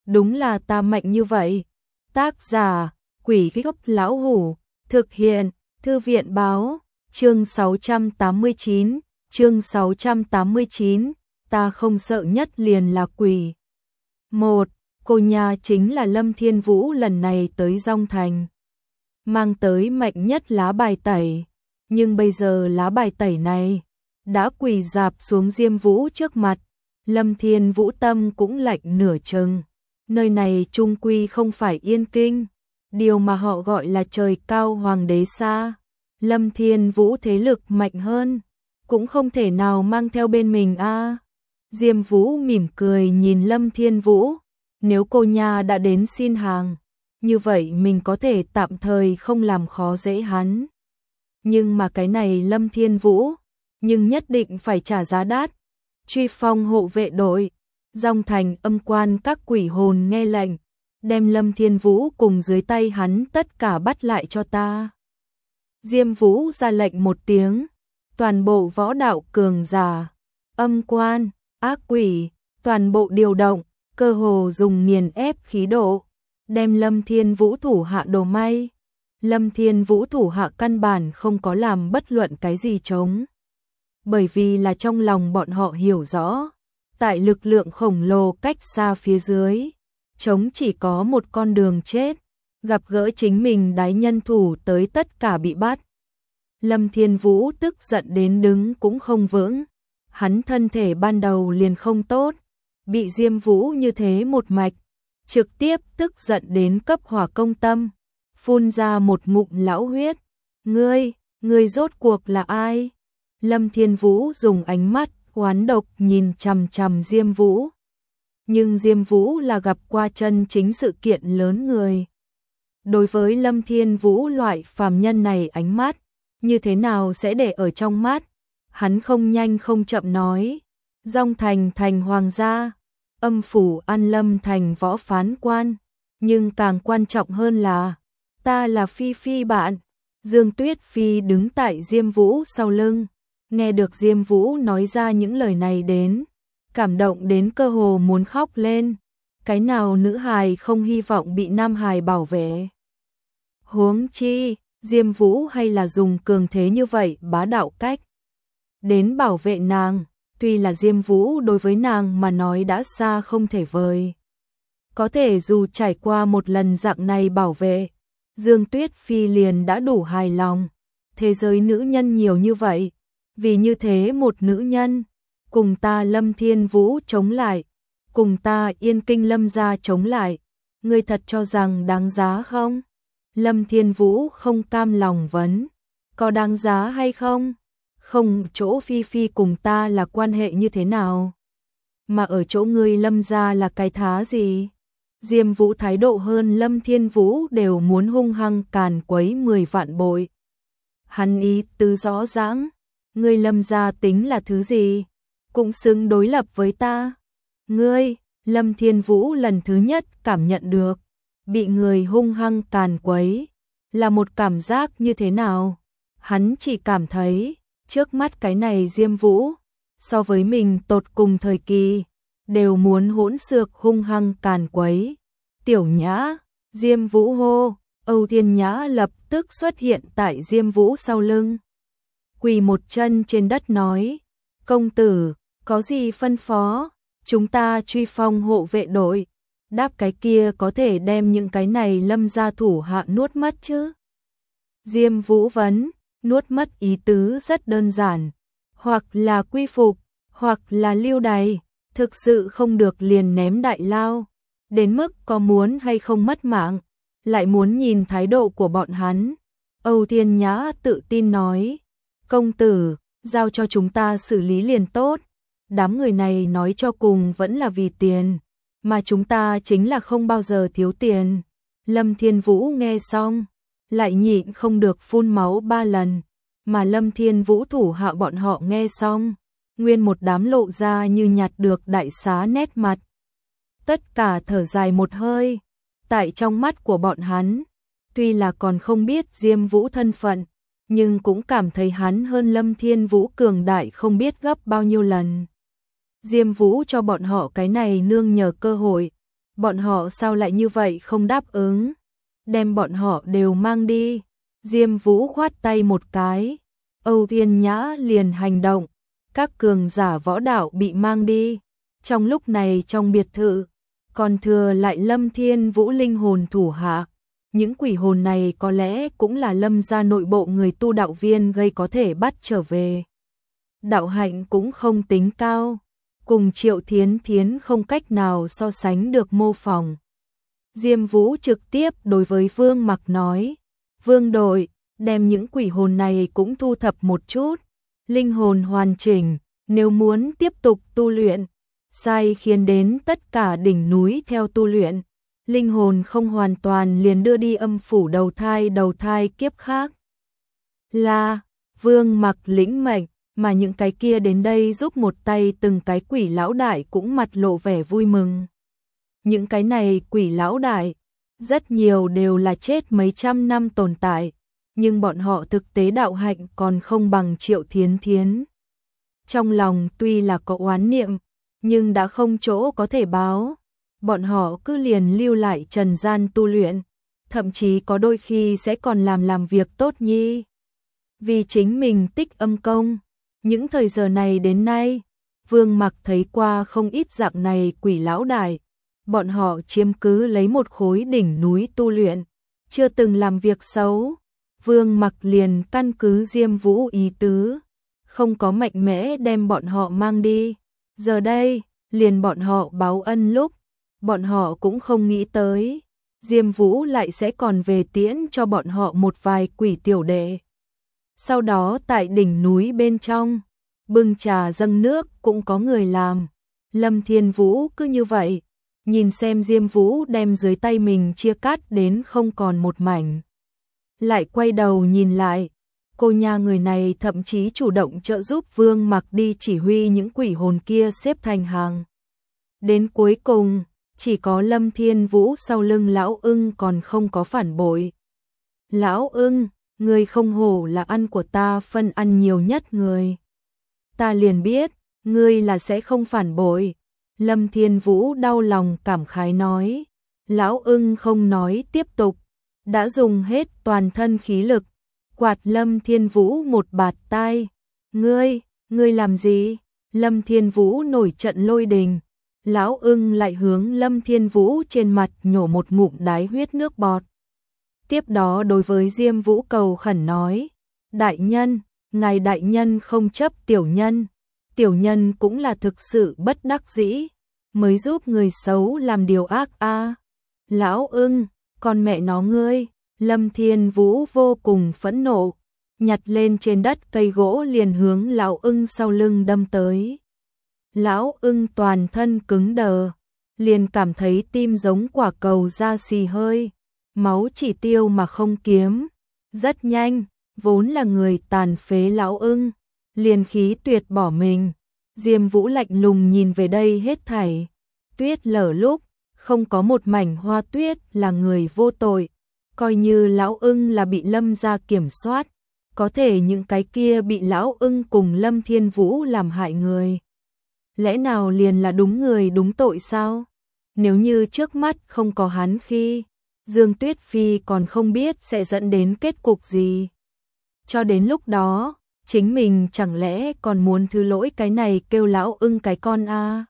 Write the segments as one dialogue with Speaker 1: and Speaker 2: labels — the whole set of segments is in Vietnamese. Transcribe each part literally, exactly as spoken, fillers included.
Speaker 1: đúng là ta mạnh như vậy. Tác giả, Quỷ Gốc Lão Hủ, thực hiện, Thư viện báo, chương sáu trăm tám mươi chín, chương sáu trăm tám mươi chín, ta không sợ nhất liền là quỷ. Một, cô nhà chính là Lâm Thiên Vũ lần này tới Dong Thành. Mang tới mạnh nhất lá bài tẩy, nhưng bây giờ lá bài tẩy này đã quỳ dạp xuống Diêm Vũ trước mặt, Lâm Thiên Vũ tâm cũng lạnh nửa chừng. Nơi này chung quy không phải Yên Kinh, điều mà họ gọi là trời cao hoàng đế xa. Lâm Thiên Vũ thế lực mạnh hơn, cũng không thể nào mang theo bên mình a. À. Diêm Vũ mỉm cười nhìn Lâm Thiên Vũ, nếu cô nha đã đến xin hàng, như vậy mình có thể tạm thời không làm khó dễ hắn. Nhưng mà cái này Lâm Thiên Vũ, nhưng nhất định phải trả giá đắt. Truy phong hộ vệ đội, Dong Thành âm quan các quỷ hồn nghe lệnh, đem Lâm Thiên Vũ cùng dưới tay hắn tất cả bắt lại cho ta. Diêm Vũ ra lệnh một tiếng, toàn bộ võ đạo cường giả, âm quan, ác quỷ, toàn bộ điều động, cơ hồ dùng nghiền ép khí độ, đem Lâm Thiên Vũ thủ hạ đồ may. Lâm Thiên Vũ thủ hạ căn bản không có làm bất luận cái gì chống. Bởi vì là trong lòng bọn họ hiểu rõ, tại lực lượng khổng lồ cách xa phía dưới, chống chỉ có một con đường chết, gặp gỡ chính mình đái nhân thủ tới tất cả bị bắt. Lâm Thiên Vũ tức giận đến đứng cũng không vững, hắn thân thể ban đầu liền không tốt, bị Diêm Vũ như thế một mạch, trực tiếp tức giận đến cấp hỏa công tâm, phun ra một ngụm lão huyết. Ngươi, ngươi rốt cuộc là ai? Lâm Thiên Vũ dùng ánh mắt oán độc nhìn chằm chằm Diêm Vũ. Nhưng Diêm Vũ là gặp qua chân chính sự kiện lớn người. Đối với Lâm Thiên Vũ loại phàm nhân này ánh mắt, như thế nào sẽ để ở trong mắt? Hắn không nhanh không chậm nói, Dong Thành thành hoàng gia, âm phủ An Lâm thành võ phán quan, nhưng càng quan trọng hơn là, ta là Phi Phi bạn. Dương Tuyết Phi đứng tại Diêm Vũ sau lưng, nghe được Diêm Vũ nói ra những lời này đến, cảm động đến cơ hồ muốn khóc lên. Cái nào nữ hài không hy vọng bị nam hài bảo vệ? Huống chi, Diêm Vũ hay là dùng cường thế như vậy bá đạo cách đến bảo vệ nàng, tuy là Diêm Vũ đối với nàng mà nói đã xa không thể vời. Có thể dù trải qua một lần dạng này bảo vệ, Dương Tuyết Phi liền đã đủ hài lòng. Thế giới nữ nhân nhiều như vậy, vì như thế một nữ nhân, cùng ta Lâm Thiên Vũ chống lại, cùng ta Yên Kinh Lâm gia chống lại, ngươi thật cho rằng đáng giá không? Lâm Thiên Vũ không cam lòng vấn, có đáng giá hay không? Không, chỗ Phi Phi cùng ta là quan hệ như thế nào? Mà ở chỗ ngươi Lâm gia là cái thá gì? Diêm Vũ thái độ hơn Lâm Thiên Vũ đều muốn hung hăng càn quấy mười vạn bội. Hắn ý tứ rõ ràng, ngươi Lâm gia tính là thứ gì? Cũng xứng đối lập với ta. Ngươi, Lâm Thiên Vũ lần thứ nhất cảm nhận được, bị người hung hăng càn quấy, là một cảm giác như thế nào? Hắn chỉ cảm thấy, trước mắt cái này Diêm Vũ, so với mình tột cùng thời kỳ, đều muốn hỗn xược hung hăng càn quấy. Tiểu Nhã, Diêm Vũ hô, Âu Thiên Nhã lập tức xuất hiện tại Diêm Vũ sau lưng. Quỳ một chân trên đất nói, công tử, có gì phân phó, chúng ta truy phong hộ vệ đội, đáp cái kia có thể đem những cái này Lâm gia thủ hạ nuốt mất chứ? Diêm Vũ vấn, nuốt mất ý tứ rất đơn giản, hoặc là quy phục, hoặc là lưu đày, thực sự không được liền ném đại lao, đến mức có muốn hay không mất mạng, lại muốn nhìn thái độ của bọn hắn. Âu Thiên Nhã tự tin nói, công tử, giao cho chúng ta xử lý liền tốt, đám người này nói cho cùng vẫn là vì tiền, mà chúng ta chính là không bao giờ thiếu tiền. Lâm Thiên Vũ nghe xong, lại nhịn không được phun máu ba lần, mà Lâm Thiên Vũ thủ hạ bọn họ nghe xong, nguyên một đám lộ ra như nhặt được đại xá nét mặt. Tất cả thở dài một hơi, tại trong mắt của bọn hắn, tuy là còn không biết Diêm Vũ thân phận, nhưng cũng cảm thấy hắn hơn Lâm Thiên Vũ cường đại không biết gấp bao nhiêu lần. Diêm Vũ cho bọn họ cái này nương nhờ cơ hội, Bọn họ sao lại như vậy không đáp ứng? Đem bọn họ đều mang đi. Diêm Vũ khoát tay một cái. Âu Yên Nhã liền hành động. Các cường giả võ đạo bị mang đi. Trong lúc này trong biệt thự, còn thừa lại Lâm Thiên Vũ linh hồn thủ hạ. Những quỷ hồn này có lẽ cũng là Lâm gia nội bộ người tu đạo viên gây có thể bắt trở về. Đạo hạnh cũng không tính cao, cùng Triệu Thiến Thiến không cách nào so sánh được mô phỏng. Diêm Vũ trực tiếp đối với Vương Mặc nói, Vương đội, đem những quỷ hồn này cũng thu thập một chút, linh hồn hoàn chỉnh, nếu muốn tiếp tục tu luyện, sai khiến đến tất cả đỉnh núi theo tu luyện, linh hồn không hoàn toàn liền đưa đi âm phủ đầu thai đầu thai kiếp khác. Là, Vương Mặc lĩnh mệnh, mà những cái kia đến đây giúp một tay từng cái quỷ lão đại cũng mặt lộ vẻ vui mừng. Những cái này quỷ lão đại, rất nhiều đều là chết mấy trăm năm tồn tại, nhưng bọn họ thực tế đạo hạnh còn không bằng Triệu Thiến Thiến. Trong lòng tuy là có oán niệm, nhưng đã không chỗ có thể báo, bọn họ cứ liền lưu lại trần gian tu luyện, thậm chí có đôi khi sẽ còn làm làm việc tốt nhi. Vì chính mình tích âm công, những thời giờ này đến nay, Vương Mặc thấy qua không ít dạng này quỷ lão đại, bọn họ chiếm cứ lấy một khối đỉnh núi tu luyện, chưa từng làm việc xấu. Vương Mặc liền căn cứ Diêm Vũ ý tứ, không có mạnh mẽ đem bọn họ mang đi. Giờ đây, liền bọn họ báo ân lúc, bọn họ cũng không nghĩ tới, Diêm Vũ lại sẽ còn về tiễn cho bọn họ một vài quỷ tiểu đệ. Sau đó tại đỉnh núi bên trong, bưng trà dâng nước cũng có người làm. Lâm Thiên Vũ cứ như vậy, nhìn xem Diêm Vũ đem dưới tay mình chia cắt đến không còn một mảnh. Lại quay đầu nhìn lại, cô nha người này thậm chí chủ động trợ giúp Vương Mặc đi chỉ huy những quỷ hồn kia xếp thành hàng. Đến cuối cùng, chỉ có Lâm Thiên Vũ sau lưng Lão Ưng còn không có phản bội. Lão Ưng, ngươi không hổ là ăn của ta phân ăn nhiều nhất người. Ta liền biết, ngươi là sẽ không phản bội. Lâm Thiên Vũ đau lòng cảm khái nói. Lão Ưng không nói tiếp tục, đã dùng hết toàn thân khí lực, quạt Lâm Thiên Vũ một bạt tai. Ngươi, ngươi làm gì? Lâm Thiên Vũ nổi trận lôi đình. Lão Ưng lại hướng Lâm Thiên Vũ trên mặt nhổ một ngụm đái huyết nước bọt. Tiếp đó đối với Diêm Vũ cầu khẩn nói, đại nhân, ngài đại nhân không chấp tiểu nhân, tiểu nhân cũng là thực sự bất đắc dĩ, mới giúp người xấu làm điều ác a. À. Lão Ưng, con mẹ nó ngươi, Lâm Thiên Vũ vô cùng phẫn nộ, nhặt lên trên đất cây gỗ liền hướng Lão Ưng sau lưng đâm tới. Lão Ưng toàn thân cứng đờ, liền cảm thấy tim giống quả cầu ra xì hơi, máu chỉ tiêu mà không kiếm. Rất nhanh, vốn là người tàn phế Lão Ưng, liền khí tuyệt bỏ mình. Diêm Vũ lạnh lùng nhìn về đây hết thảy, tuyết lở lúc, không có một mảnh hoa tuyết là người vô tội, coi như Lão Ưng là bị Lâm gia kiểm soát, có thể những cái kia bị Lão Ưng cùng Lâm Thiên Vũ làm hại người. Lẽ nào liền là đúng người đúng tội sao? Nếu như trước mắt không có hắn khi, Dương Tuyết Phi còn không biết sẽ dẫn đến kết cục gì. Cho đến lúc đó, chính mình chẳng lẽ còn muốn thứ lỗi cái này kêu Lão Ưng cái con a? À?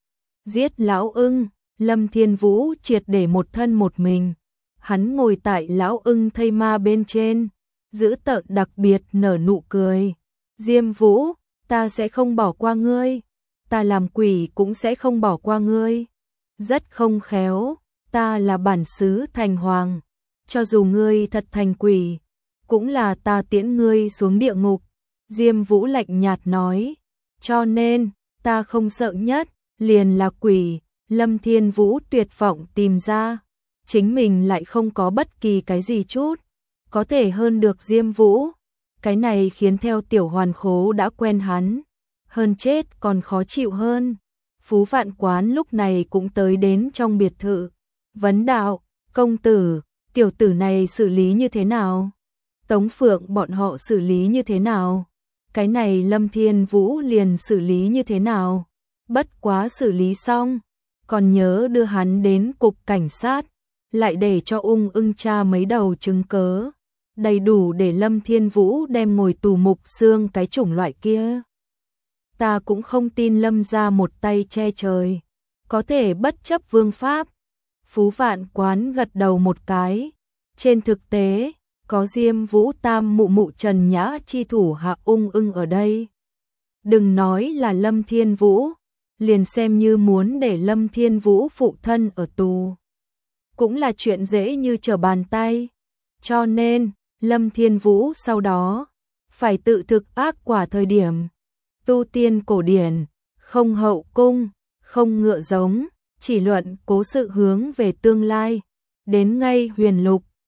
Speaker 1: Giết Lão Ưng, Lâm Thiên Vũ triệt để một thân một mình. Hắn ngồi tại Lão Ưng thây ma bên trên, giữ tợn đặc biệt nở nụ cười. Diêm Vũ, ta sẽ không bỏ qua ngươi. Ta làm quỷ cũng sẽ không bỏ qua ngươi. Rất không khéo, ta là bản xứ thành hoàng. Cho dù ngươi thật thành quỷ, cũng là ta tiễn ngươi xuống địa ngục. Diêm Vũ lạnh nhạt nói. Cho nên, ta không sợ nhất, liền là quỷ. Lâm Thiên Vũ tuyệt vọng tìm ra. Chính mình lại không có bất kỳ cái gì chút có thể hơn được Diêm Vũ. Cái này khiến theo tiểu hoàn khố đã quen hắn, hơn chết còn khó chịu hơn. Phú Vạn Quán lúc này cũng tới đến trong biệt thự. Vấn đạo, công tử, tiểu tử này xử lý như thế nào? Tống Phượng bọn họ xử lý như thế nào? Cái này Lâm Thiên Vũ liền xử lý như thế nào? Bất quá xử lý xong, còn nhớ đưa hắn đến cục cảnh sát, lại để cho ung ưng tra mấy đầu chứng cớ, đầy đủ để Lâm Thiên Vũ đem ngồi tù mục xương cái chủng loại kia. Ta cũng không tin Lâm gia một tay che trời, có thể bất chấp vương pháp. Phú Vạn Quán gật đầu một cái, trên thực tế, có Diêm Vũ Tam mụ mụ Trần Nhã chi thủ hạ ung ưng ở đây. Đừng nói là Lâm Thiên Vũ, liền xem như muốn để Lâm Thiên Vũ phụ thân ở tù, cũng là chuyện dễ như trở bàn tay. Cho nên, Lâm Thiên Vũ sau đó, phải tự thực ác quả thời điểm. Tu tiên cổ điển, không hậu cung, không ngựa giống, chỉ luận cố sự hướng về tương lai. Đến ngay huyền lục,